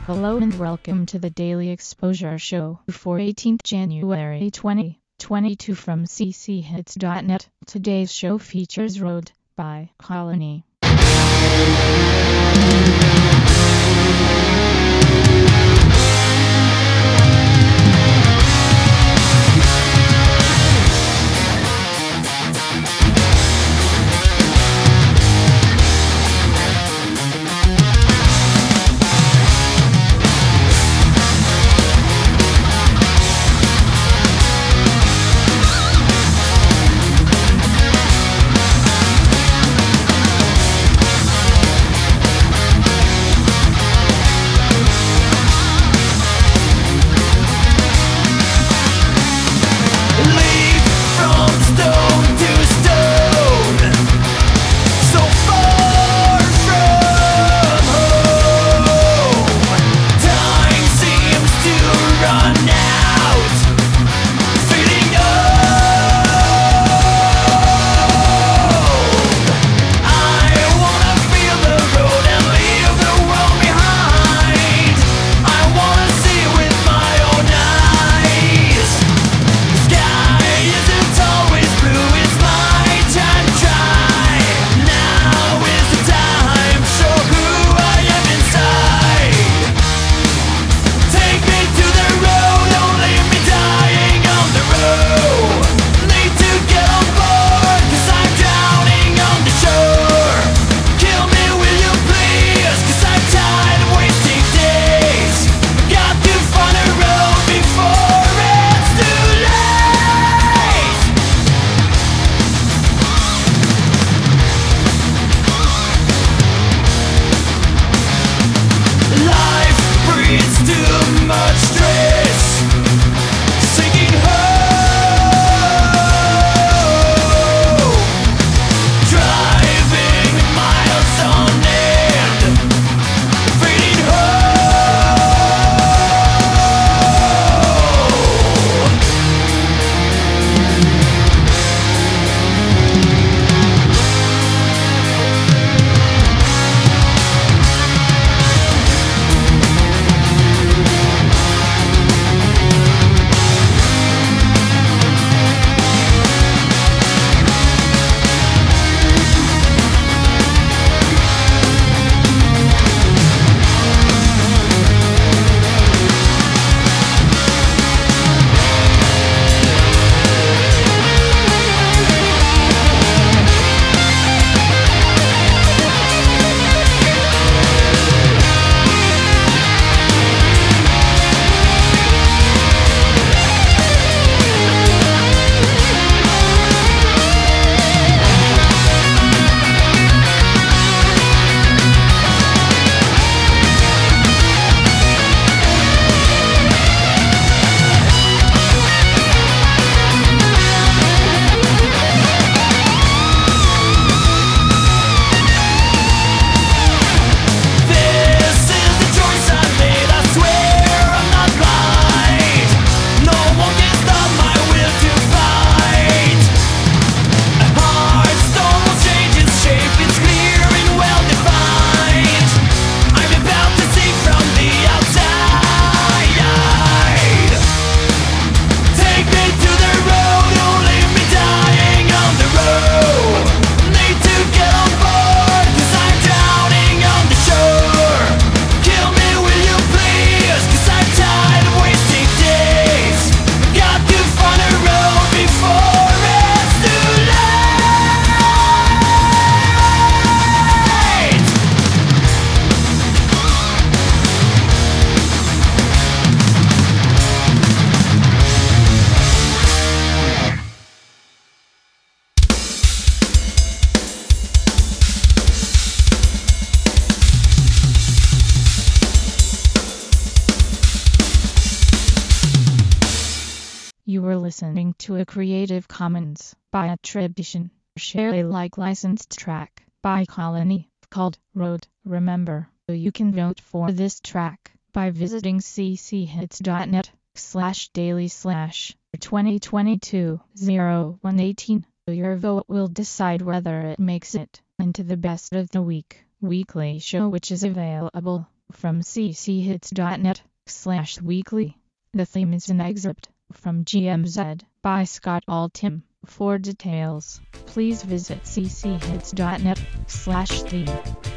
Hello and welcome to the Daily Exposure Show for 18th January 2022 from cchits.net. Today's show features Road by Colony. You were listening to a Creative Commons by attribution, share Alike licensed track by Colony called Road. Remember, you can vote for this track by visiting cchits.net/daily/2022-0118. Your vote will decide whether it makes it into the best of the week weekly show, which is available from cchits.net/weekly. The theme is an excerpt from GMZ by Scott Altham. For details, please visit cchits.net/theme.